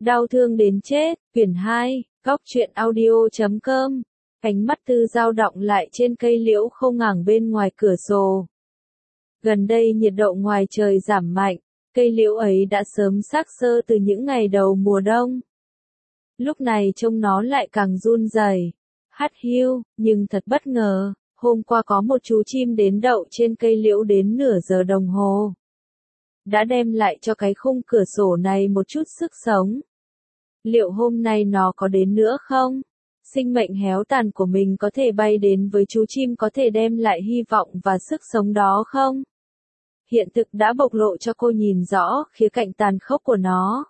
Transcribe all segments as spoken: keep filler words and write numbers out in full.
Đau thương đến chết, quyển hai, góc truyện audio chấm com. Ánh mắt Tư dao đọng lại trên cây liễu khô ngẳng bên ngoài cửa sổ. Gần đây nhiệt độ ngoài trời giảm mạnh, cây liễu ấy đã sớm xác xơ từ những ngày đầu mùa đông. Lúc này trông nó lại càng run rẩy, hắt hiu, nhưng thật bất ngờ, hôm qua có một chú chim đến đậu trên cây liễu đến nửa giờ đồng hồ. Đã đem lại cho cái khung cửa sổ này một chút sức sống. Liệu hôm nay nó có đến nữa không? Sinh mệnh héo tàn của mình có thể bay đến với chú chim có thể đem lại hy vọng và sức sống đó không? Hiện thực đã bộc lộ cho cô nhìn rõ khía cạnh tàn khốc của nó.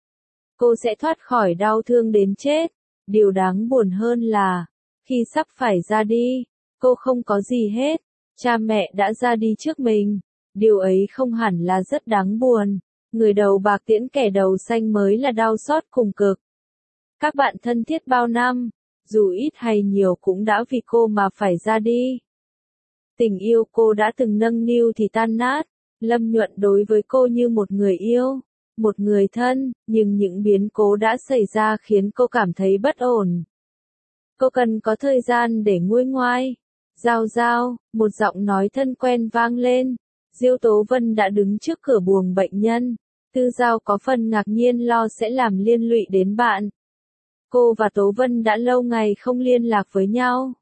Cô sẽ thoát khỏi đau thương đến chết. Điều đáng buồn hơn là, khi sắp phải ra đi, cô không có gì hết. Cha mẹ đã ra đi trước mình. Điều ấy không hẳn là rất đáng buồn. Người đầu bạc tiễn kẻ đầu xanh mới là đau xót cùng cực. Các bạn thân thiết bao năm, dù ít hay nhiều cũng đã vì cô mà phải ra đi. Tình yêu cô đã từng nâng niu thì tan nát. Lâm Nhuận đối với cô như một người yêu, một người thân, nhưng những biến cố đã xảy ra khiến cô cảm thấy bất ổn. Cô cần có thời gian để nguôi ngoai. Giao giao, một giọng nói thân quen vang lên. Diêu Tố Vân đã đứng trước cửa buồng bệnh nhân. Tư Giao có phần ngạc nhiên lo sẽ làm liên lụy đến bạn. Cô và Tố Vân đã lâu ngày không liên lạc với nhau.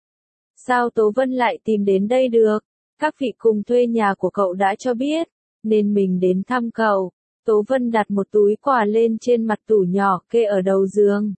Sao Tố Vân lại tìm đến đây được? Các vị cùng thuê nhà của cậu đã cho biết, nên mình đến thăm cậu. Tố Vân đặt một túi quà lên trên mặt tủ nhỏ kê ở đầu giường.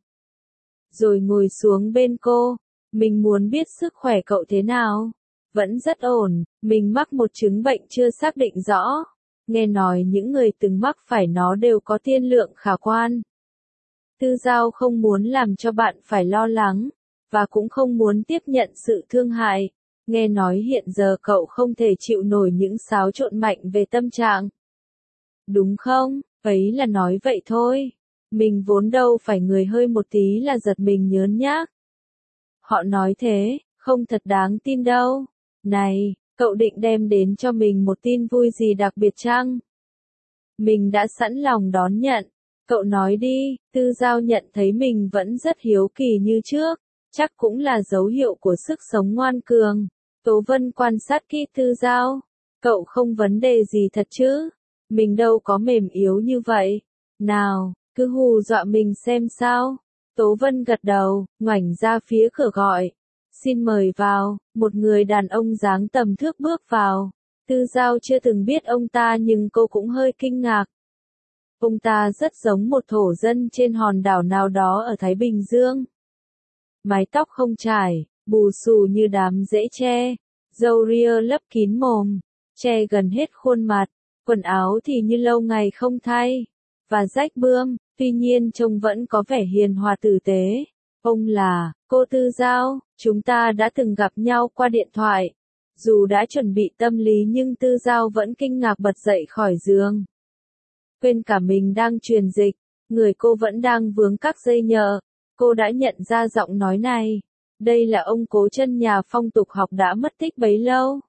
Rồi ngồi xuống bên cô. Mình muốn biết sức khỏe cậu thế nào? Vẫn rất ổn, mình mắc một chứng bệnh chưa xác định rõ. Nghe nói những người từng mắc phải nó đều có tiên lượng khả quan. Tư Giao không muốn làm cho bạn phải lo lắng, và cũng không muốn tiếp nhận sự thương hại. Nghe nói hiện giờ cậu không thể chịu nổi những xáo trộn mạnh về tâm trạng. Đúng không? Ấy là nói vậy thôi. Mình vốn đâu phải người hơi một tí là giật mình nhớn nhác. Họ nói thế, không thật đáng tin đâu. Này, cậu định đem đến cho mình một tin vui gì đặc biệt chăng? Mình đã sẵn lòng đón nhận. Cậu nói đi. Tư Giao nhận thấy mình vẫn rất hiếu kỳ như trước. Chắc cũng là dấu hiệu của sức sống ngoan cường. Tố Vân quan sát kỹ Tư Giao. Cậu không vấn đề gì thật chứ? Mình đâu có mềm yếu như vậy. Nào, cứ hù dọa mình xem sao. Tố Vân gật đầu, ngoảnh ra phía cửa gọi. Xin mời vào. Một người đàn ông dáng tầm thước bước vào. Tư Giao chưa từng biết ông ta nhưng cô cũng hơi kinh ngạc. Ông ta rất giống một thổ dân trên hòn đảo nào đó ở Thái Bình Dương. Mái tóc không trải, bù xù như đám rễ tre, râu ria lấp kín mồm, che gần hết khuôn mặt, quần áo thì như lâu ngày không thay, và rách bươm, tuy nhiên trông vẫn có vẻ hiền hòa tử tế. Ông là, cô Tư Giao, chúng ta đã từng gặp nhau qua điện thoại. Dù đã chuẩn bị tâm lý nhưng Tư Giao vẫn kinh ngạc bật dậy khỏi giường. Quên cả mình đang truyền dịch, người cô vẫn đang vướng các dây nhợ. Cô đã nhận ra giọng nói này. Đây là ông Cố Chân nhà phong tục học đã mất tích bấy lâu.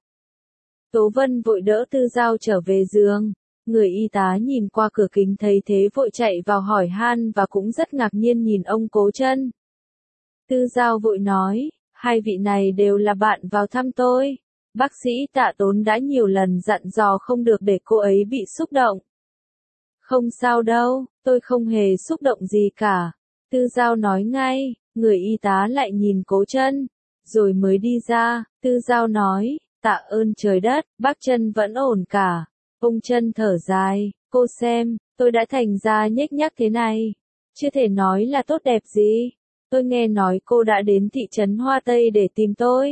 Tố Vân vội đỡ Tư Giao trở về giường. Người y tá nhìn qua cửa kính thấy thế vội chạy vào hỏi han và cũng rất ngạc nhiên nhìn ông Cố Chân. Tư Giao vội nói, hai vị này đều là bạn vào thăm tôi. Bác sĩ Tạ Tốn đã nhiều lần dặn dò không được để cô ấy bị xúc động. Không sao đâu, tôi không hề xúc động gì cả. Tư Giao nói ngay, người y tá lại nhìn Cố Chân, rồi mới đi ra. Tư Giao nói, tạ ơn trời đất, bác Chân vẫn ổn cả. Ông Chân thở dài, cô xem, tôi đã thành ra nhếch nhác thế này. Chưa thể nói là tốt đẹp gì. Tôi nghe nói cô đã đến thị trấn Hoa Tây để tìm tôi.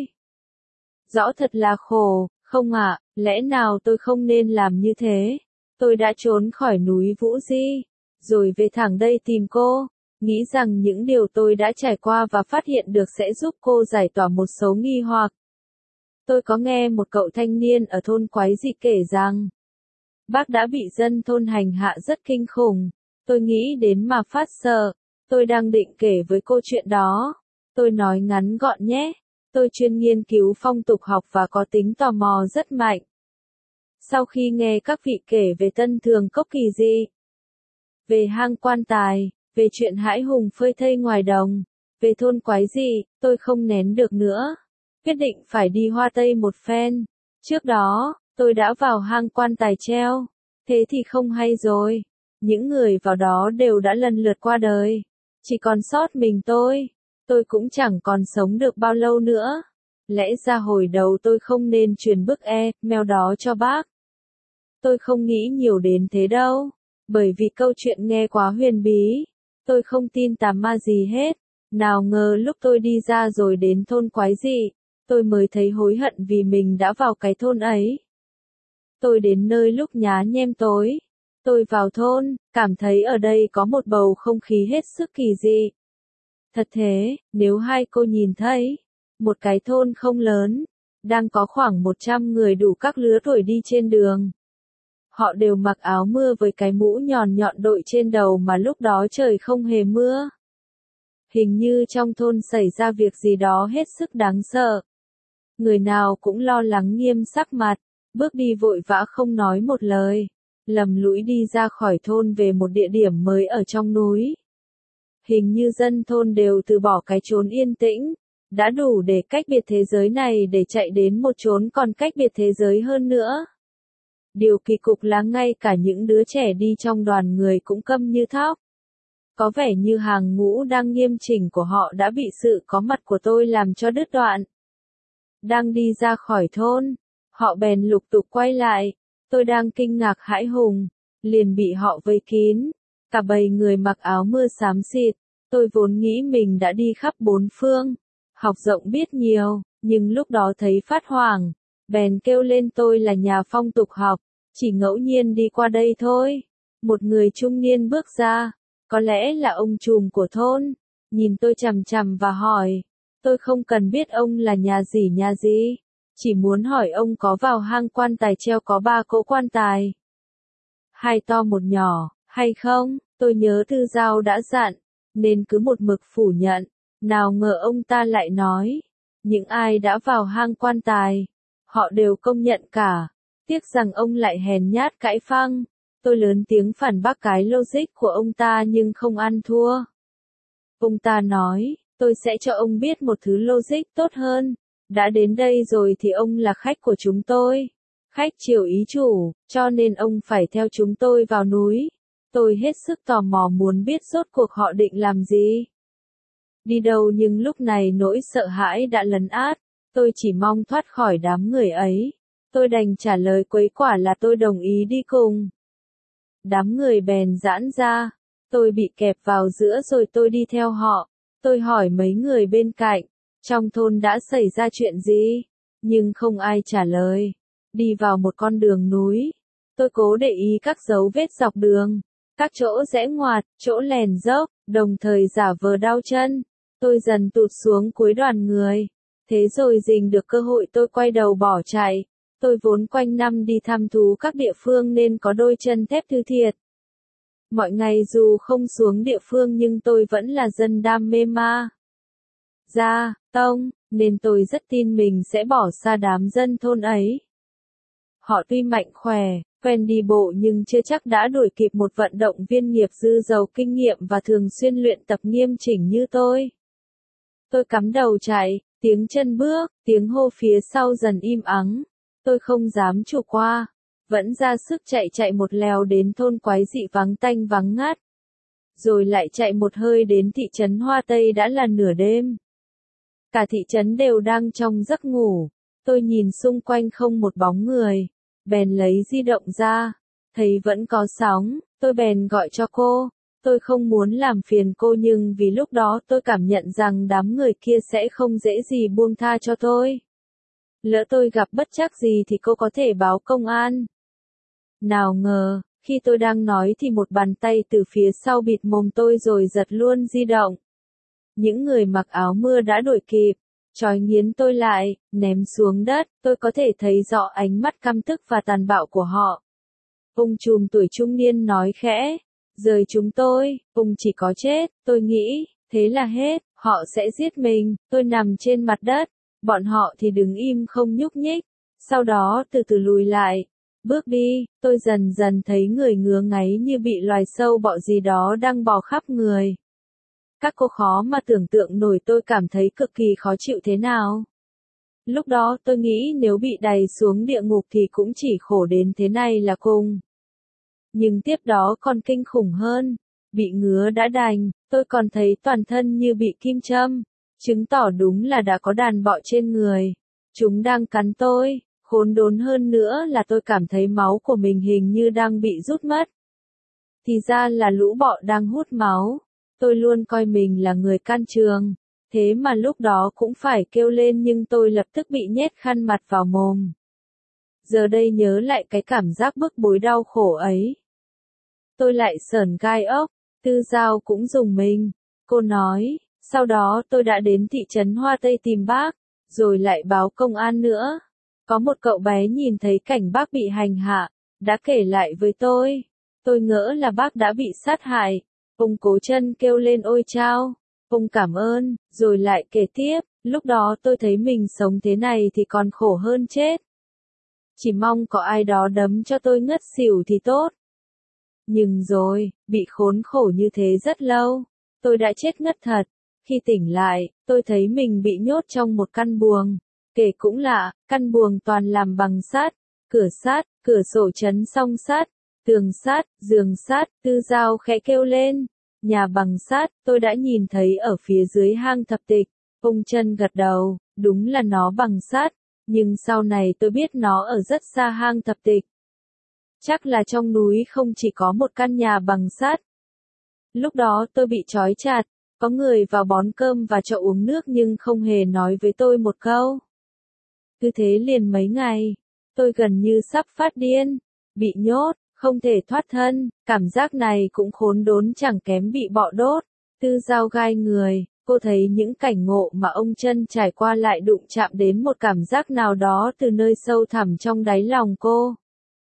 Rõ thật là khổ, không ạ, lẽ nào tôi không nên làm như thế? Tôi đã trốn khỏi núi Vũ Di, rồi về thẳng đây tìm cô. Nghĩ rằng những điều tôi đã trải qua và phát hiện được sẽ giúp cô giải tỏa một số nghi hoặc. Tôi có nghe một cậu thanh niên ở thôn Quái Dị kể rằng, bác đã bị dân thôn hành hạ rất kinh khủng. Tôi nghĩ đến mà phát sợ. Tôi đang định kể với cô chuyện đó. Tôi nói ngắn gọn nhé. Tôi chuyên nghiên cứu phong tục học và có tính tò mò rất mạnh. Sau khi nghe các vị kể về Tân Thường Cốc kỳ dị, về hang quan tài, về chuyện hãi hùng phơi thây ngoài đồng, về thôn quái dị, tôi không nén được nữa. Quyết định phải đi Hoa Tây một phen. Trước đó, tôi đã vào hang quan tài treo. Thế thì không hay rồi. Những người vào đó đều đã lần lượt qua đời. Chỉ còn sót mình tôi. Tôi cũng chẳng còn sống được bao lâu nữa. Lẽ ra hồi đầu tôi không nên truyền bức e-mail đó cho bác. Tôi không nghĩ nhiều đến thế đâu. Bởi vì câu chuyện nghe quá huyền bí. Tôi không tin tà ma gì hết. Nào ngờ lúc tôi đi ra rồi đến thôn quái dị, tôi mới thấy hối hận vì mình đã vào cái thôn ấy. Tôi đến nơi lúc nhá nhem tối. Tôi vào thôn, cảm thấy ở đây có một bầu không khí hết sức kỳ dị. Thật thế, nếu hai cô nhìn thấy, một cái thôn không lớn, đang có khoảng một trăm người đủ các lứa tuổi đi trên đường. Họ đều mặc áo mưa với cái mũ nhọn nhọn đội trên đầu mà lúc đó trời không hề mưa. Hình như trong thôn xảy ra việc gì đó hết sức đáng sợ. Người nào cũng lo lắng nghiêm sắc mặt, bước đi vội vã không nói một lời, lầm lũi đi ra khỏi thôn về một địa điểm mới ở trong núi. Hình như dân thôn đều từ bỏ cái chốn yên tĩnh, đã đủ để cách biệt thế giới này để chạy đến một chốn còn cách biệt thế giới hơn nữa. Điều kỳ cục là ngay cả những đứa trẻ đi trong đoàn người cũng câm như thóc. Có vẻ như hàng ngũ đang nghiêm chỉnh của họ đã bị sự có mặt của tôi làm cho đứt đoạn. Đang đi ra khỏi thôn, họ bèn lục tục quay lại. Tôi đang kinh ngạc hãi hùng, liền bị họ vây kín. Cả bầy người mặc áo mưa xám xịt. Tôi vốn nghĩ mình đã đi khắp bốn phương, học rộng biết nhiều, nhưng lúc đó thấy phát hoảng, bèn kêu lên tôi là nhà phong tục học, chỉ ngẫu nhiên đi qua đây thôi. Một người trung niên bước ra, có lẽ là ông trùm của thôn, nhìn tôi chằm chằm và hỏi. Tôi không cần biết ông là nhà gì nhà gì, chỉ muốn hỏi ông có vào hang quan tài treo có ba cỗ quan tài, hai to một nhỏ, hay không? Tôi nhớ Tư Giao đã dặn, nên cứ một mực phủ nhận. Nào ngờ ông ta lại nói, những ai đã vào hang quan tài, họ đều công nhận cả. Tiếc rằng ông lại hèn nhát cãi phăng. Tôi lớn tiếng phản bác cái logic của ông ta nhưng không ăn thua. Ông ta nói, tôi sẽ cho ông biết một thứ logic tốt hơn. Đã đến đây rồi thì ông là khách của chúng tôi. Khách chiều ý chủ, cho nên ông phải theo chúng tôi vào núi. Tôi hết sức tò mò muốn biết rốt cuộc họ định làm gì. Đi đâu nhưng lúc này nỗi sợ hãi đã lấn át. Tôi chỉ mong thoát khỏi đám người ấy. Tôi đành trả lời quấy quả là tôi đồng ý đi cùng. Đám người bèn giãn ra. Tôi bị kẹp vào giữa rồi tôi đi theo họ. Tôi hỏi mấy người bên cạnh, trong thôn đã xảy ra chuyện gì? Nhưng không ai trả lời. Đi vào một con đường núi. Tôi cố để ý các dấu vết dọc đường. Các chỗ rẽ ngoặt, chỗ lèn dốc, đồng thời giả vờ đau chân. Tôi dần tụt xuống cuối đoàn người. Thế rồi rình được cơ hội tôi quay đầu bỏ chạy. Tôi vốn quanh năm đi thăm thú các địa phương nên có đôi chân thép thư thiệt. Mọi ngày dù không xuống địa phương nhưng tôi vẫn là dân đam mê ma gia tông, nên tôi rất tin mình sẽ bỏ xa đám dân thôn ấy. Họ tuy mạnh khỏe, quen đi bộ nhưng chưa chắc đã đuổi kịp một vận động viên nghiệp dư giàu kinh nghiệm và thường xuyên luyện tập nghiêm chỉnh như tôi. Tôi cắm đầu chạy, tiếng chân bước, tiếng hô phía sau dần im ắng. Tôi không dám chủ qua, vẫn ra sức chạy chạy một lèo đến thôn quái dị vắng tanh vắng ngắt. Rồi lại chạy một hơi đến thị trấn Hoa Tây đã là nửa đêm. Cả thị trấn đều đang trong giấc ngủ. Tôi nhìn xung quanh không một bóng người. Bèn lấy di động ra. Thấy vẫn có sóng, tôi bèn gọi cho cô. Tôi không muốn làm phiền cô nhưng vì lúc đó tôi cảm nhận rằng đám người kia sẽ không dễ gì buông tha cho tôi. Lỡ tôi gặp bất trắc gì thì cô có thể báo công an. Nào ngờ, khi tôi đang nói thì một bàn tay từ phía sau bịt mồm tôi rồi giật luôn di động. Những người mặc áo mưa đã đuổi kịp, trói nghiến tôi lại, ném xuống đất, tôi có thể thấy rõ ánh mắt căm tức và tàn bạo của họ. Ông trùm tuổi trung niên nói khẽ, rời chúng tôi, ông chỉ có chết, tôi nghĩ, thế là hết, họ sẽ giết mình, tôi nằm trên mặt đất, bọn họ thì đứng im không nhúc nhích, sau đó từ từ lùi lại, bước đi, tôi dần dần thấy người ngứa ngáy như bị loài sâu bọ gì đó đang bò khắp người. Các cô khó mà tưởng tượng nổi tôi cảm thấy cực kỳ khó chịu thế nào. Lúc đó tôi nghĩ nếu bị đày xuống địa ngục thì cũng chỉ khổ đến thế này là cùng. Nhưng tiếp đó còn kinh khủng hơn. Bị ngứa đã đành, tôi còn thấy toàn thân như bị kim châm. Chứng tỏ đúng là đã có đàn bọ trên người. Chúng đang cắn tôi. Khốn đốn hơn nữa là tôi cảm thấy máu của mình hình như đang bị rút mất. Thì ra là lũ bọ đang hút máu. Tôi luôn coi mình là người can trường. Thế mà lúc đó cũng phải kêu lên nhưng tôi lập tức bị nhét khăn mặt vào mồm. Giờ đây nhớ lại cái cảm giác bức bối đau khổ ấy. Tôi lại sởn gai ốc. Tư Giao cũng rùng mình. Cô nói, sau đó tôi đã đến thị trấn Hoa Tây tìm bác, rồi lại báo công an nữa. Có một cậu bé nhìn thấy cảnh bác bị hành hạ, đã kể lại với tôi. Tôi ngỡ là bác đã bị sát hại. Ông cố chân kêu lên ôi chao. Ông cảm ơn, rồi lại kể tiếp, lúc đó tôi thấy mình sống thế này thì còn khổ hơn chết. Chỉ mong có ai đó đấm cho tôi ngất xỉu thì tốt. Nhưng rồi, bị khốn khổ như thế rất lâu, tôi đã chết ngất thật. Khi tỉnh lại, tôi thấy mình bị nhốt trong một căn buồng. Kể cũng lạ, căn buồng toàn làm bằng sắt, cửa sắt, cửa sổ chấn song sắt, tường sắt, giường sắt. Tư Giao khẽ kêu lên. Nhà bằng sắt, tôi đã nhìn thấy ở phía dưới hang thập tịch. Ông Chân gật đầu, đúng là nó bằng sắt, nhưng sau này tôi biết nó ở rất xa hang thập tịch. Chắc là trong núi không chỉ có một căn nhà bằng sắt. Lúc đó tôi bị trói chặt, có người vào bón cơm và cho uống nước nhưng không hề nói với tôi một câu. Cứ thế liền mấy ngày, tôi gần như sắp phát điên, bị nhốt, không thể thoát thân, cảm giác này cũng khốn đốn chẳng kém bị bọ đốt. Tư Giao gai người, cô thấy những cảnh ngộ mà ông Chân trải qua lại đụng chạm đến một cảm giác nào đó từ nơi sâu thẳm trong đáy lòng cô.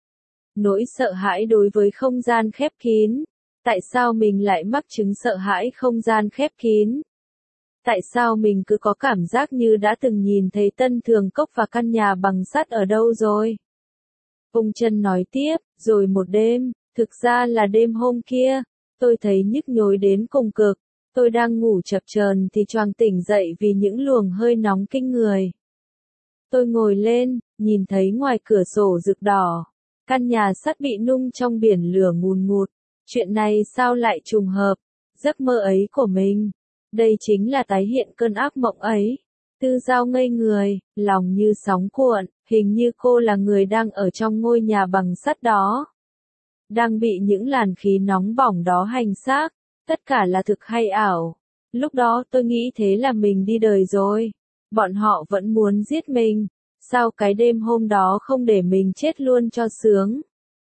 Nỗi sợ hãi đối với không gian khép kín. Tại sao mình lại mắc chứng sợ hãi không gian khép kín? Tại sao mình cứ có cảm giác như đã từng nhìn thấy Tân Thường Cốc và căn nhà bằng sắt ở đâu rồi? Ông Chân nói tiếp, rồi một đêm, thực ra là đêm hôm kia, tôi thấy nhức nhối đến cùng cực. Tôi đang ngủ chập chờn thì choàng tỉnh dậy vì những luồng hơi nóng kinh người. Tôi ngồi lên, nhìn thấy ngoài cửa sổ rực đỏ. Căn nhà sắt bị nung trong biển lửa ngùn ngụt. Chuyện này sao lại trùng hợp? Giấc mơ ấy của mình. Đây chính là tái hiện cơn ác mộng ấy. Tư Giao ngây người, lòng như sóng cuộn, hình như cô là người đang ở trong ngôi nhà bằng sắt đó. Đang bị những làn khí nóng bỏng đó hành xác, tất cả là thực hay ảo. Lúc đó tôi nghĩ thế là mình đi đời rồi. Bọn họ vẫn muốn giết mình. Sao cái đêm hôm đó không để mình chết luôn cho sướng?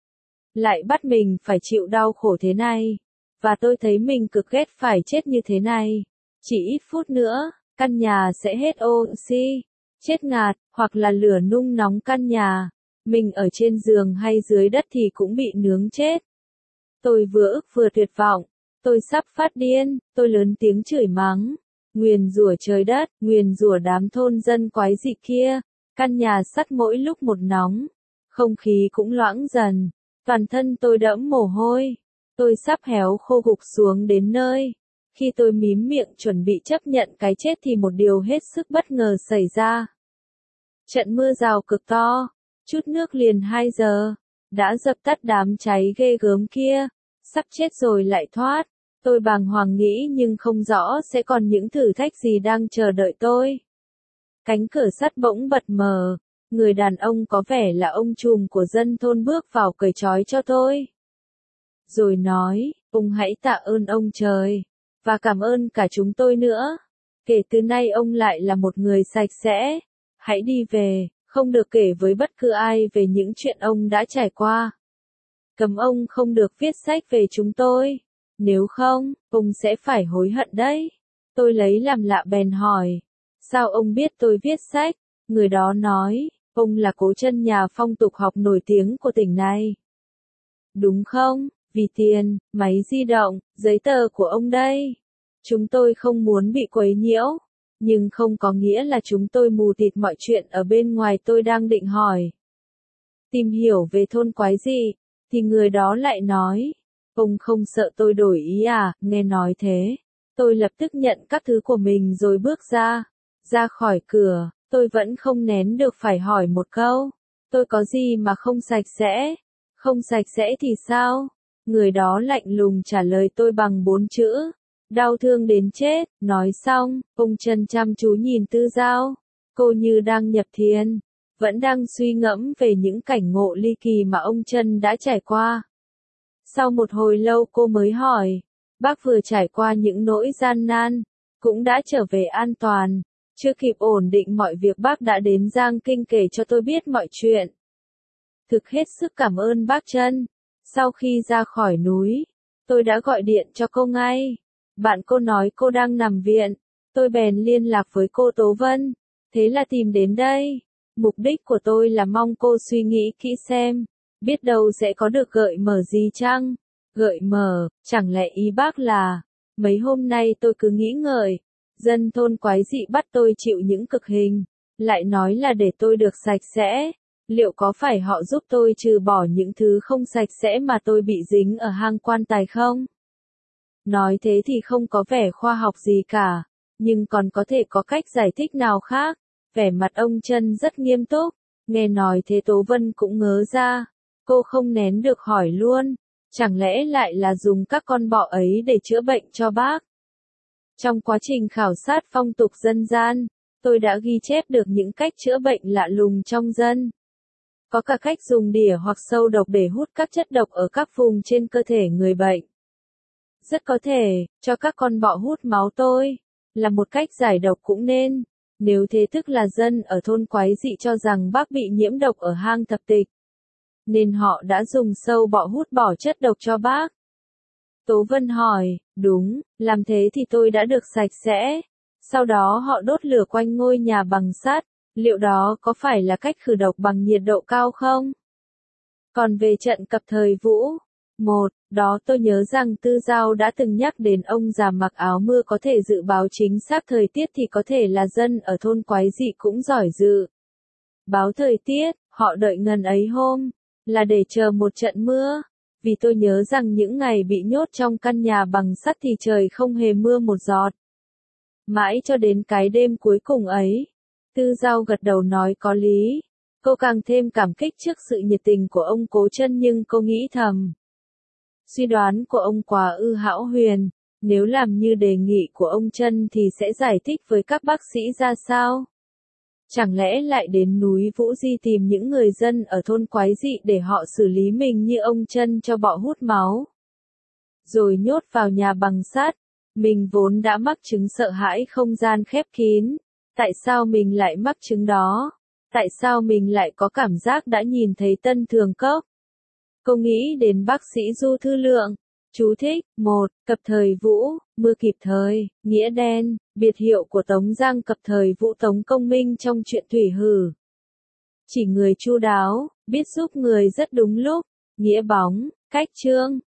Lại bắt mình phải chịu đau khổ thế này. Và tôi thấy mình cực ghét phải chết như thế này. Chỉ ít phút nữa, căn nhà sẽ hết oxy, chết ngạt, hoặc là lửa nung nóng căn nhà. Mình ở trên giường hay dưới đất thì cũng bị nướng chết. Tôi vừa ức vừa tuyệt vọng. Tôi sắp phát điên, tôi lớn tiếng chửi mắng. Nguyền rủa trời đất, nguyền rủa đám thôn dân quái dị kia. Căn nhà sắt mỗi lúc một nóng. Không khí cũng loãng dần. Toàn thân tôi đẫm mồ hôi. Tôi sắp héo khô gục xuống đến nơi. Khi tôi mím miệng chuẩn bị chấp nhận cái chết thì một điều hết sức bất ngờ xảy ra. Trận mưa rào cực to, chút nước liền hai giờ, đã dập tắt đám cháy ghê gớm kia. Sắp chết rồi lại thoát. Tôi bàng hoàng nghĩ nhưng không rõ sẽ còn những thử thách gì đang chờ đợi tôi. Cánh cửa sắt bỗng bật mở. Người đàn ông có vẻ là ông trùm của dân thôn bước vào cởi trói cho tôi. Rồi nói, ông hãy tạ ơn ông trời. Và cảm ơn cả chúng tôi nữa. Kể từ nay ông lại là một người sạch sẽ. Hãy đi về, không được kể với bất cứ ai về những chuyện ông đã trải qua. Cấm ông không được viết sách về chúng tôi. Nếu không, ông sẽ phải hối hận đấy. Tôi lấy làm lạ bèn hỏi. Sao ông biết tôi viết sách? Người đó nói, ông là cố chân nhà phong tục học nổi tiếng của tỉnh này. Đúng không? Vì tiền, máy di động, giấy tờ của ông đây. Chúng tôi không muốn bị quấy nhiễu. Nhưng không có nghĩa là chúng tôi mù tịt mọi chuyện ở bên ngoài. Tôi đang định hỏi. tìm hiểu về thôn Quái Dị, thì người đó lại nói, ông không sợ tôi đổi ý à, nghe nói thế. Tôi lập tức nhận các thứ của mình rồi bước ra, ra khỏi cửa, tôi vẫn không nén được phải hỏi một câu, tôi có gì mà không sạch sẽ, không sạch sẽ thì sao? Người đó lạnh lùng trả lời tôi bằng bốn chữ, đau thương đến chết. Nói xong, ông Trân chăm chú nhìn Tư Giao, cô như đang nhập thiền, vẫn đang suy ngẫm về những cảnh ngộ ly kỳ mà ông Trân đã trải qua. Sau một hồi lâu cô mới hỏi, bác vừa trải qua những nỗi gian nan, cũng đã trở về an toàn, chưa kịp ổn định mọi việc bác đã đến Giang Kinh kể cho tôi biết mọi chuyện. Thực hết sức cảm ơn bác Trân. Sau khi ra khỏi núi, tôi đã gọi điện cho cô ngay. Bạn cô nói cô đang nằm viện, tôi bèn liên lạc với cô Tố Vân, thế là tìm đến đây. Mục đích của tôi là mong cô suy nghĩ kỹ xem, biết đâu sẽ có được gợi mở gì chăng? Gợi mở, chẳng lẽ ý bác là, mấy hôm nay tôi cứ nghĩ ngợi, dân thôn Quái Dị bắt tôi chịu những cực hình, lại nói là để tôi được sạch sẽ, liệu có phải họ giúp tôi trừ bỏ những thứ không sạch sẽ mà tôi bị dính ở hang quan tài không? Nói thế thì không có vẻ khoa học gì cả, nhưng còn có thể có cách giải thích nào khác? Vẻ mặt ông Trân rất nghiêm túc, nghe nói thế Tố Vân cũng ngớ ra, cô không nén được hỏi luôn, chẳng lẽ lại là dùng các con bọ ấy để chữa bệnh cho bác? Trong quá trình khảo sát phong tục dân gian, tôi đã ghi chép được những cách chữa bệnh lạ lùng trong dân. Có cả cách dùng đỉa hoặc sâu độc để hút các chất độc ở các vùng trên cơ thể người bệnh. Rất có thể, cho các con bọ hút máu tôi, là một cách giải độc cũng nên. Nếu thế tức là dân ở thôn Quái Dị cho rằng bác bị nhiễm độc ở hang thập tịch, nên họ đã dùng sâu bọ hút bỏ chất độc cho bác. Tố Vân hỏi, đúng, làm thế thì tôi đã được sạch sẽ. Sau đó họ đốt lửa quanh ngôi nhà bằng sắt, liệu đó có phải là cách khử độc bằng nhiệt độ cao không? Còn về trận cặp thời Vũ, một, đó tôi nhớ rằng Tư Giao đã từng nhắc đến ông già mặc áo mưa có thể dự báo chính xác thời tiết thì có thể là dân ở thôn Quái Dị cũng giỏi dự báo thời tiết, họ đợi ngần ấy hôm, là để chờ một trận mưa. Vì tôi nhớ rằng những ngày bị nhốt trong căn nhà bằng sắt thì trời không hề mưa một giọt. Mãi cho đến cái đêm cuối cùng ấy, Tư Giao gật đầu nói có lý. Cô càng thêm cảm kích trước sự nhiệt tình của ông Cố Chân nhưng cô nghĩ thầm. Suy đoán của ông quá ư hão huyền, nếu làm như đề nghị của ông Chân thì sẽ giải thích với các bác sĩ ra sao? Chẳng lẽ lại đến núi Vũ Di tìm những người dân ở thôn Quái Dị để họ xử lý mình như ông Chân cho bọ hút máu, rồi nhốt vào nhà bằng sắt? Mình vốn đã mắc chứng sợ hãi không gian khép kín, tại sao mình lại mắc chứng đó? Tại sao mình lại có cảm giác đã nhìn thấy Tân Thường Cốc? Cô nghĩ đến bác sĩ Du Thư Lượng. Chú thích, một, Cập thời Vũ, mưa kịp thời, nghĩa đen, biệt hiệu của Tống Giang Cập thời Vũ Tống Công Minh trong truyện Thủy Hử. Chỉ người chu đáo, biết giúp người rất đúng lúc, nghĩa bóng, cách chương.